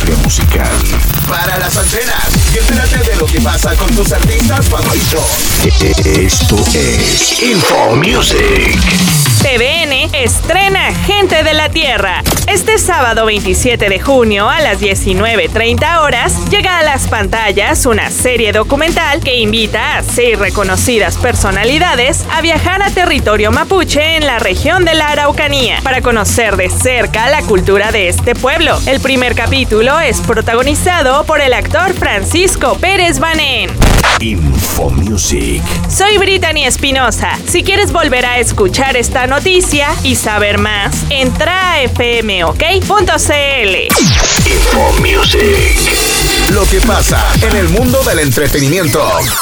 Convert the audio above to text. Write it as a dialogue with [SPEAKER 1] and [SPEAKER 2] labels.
[SPEAKER 1] industria musical. Para las antenas y entérate de lo que pasa con tus artistas favoritos. Esto es Info Music.
[SPEAKER 2] TVN estrena Gente de la Tierra. Este sábado 27 de junio a las 19:30 horas llega a las pantallas una serie documental que invita a 6 reconocidas personalidades a viajar a territorio mapuche en la región de la Araucanía para conocer de cerca la cultura de este pueblo. El primer capítulo es protagonizado por el actor Francisco Pérez Banén.
[SPEAKER 1] Info Music.
[SPEAKER 2] Soy Brittany Espinosa. Si quieres volver a escuchar esta noticia y saber más, entra a fmok.cl.
[SPEAKER 1] Info Music. Lo que pasa en el mundo del entretenimiento.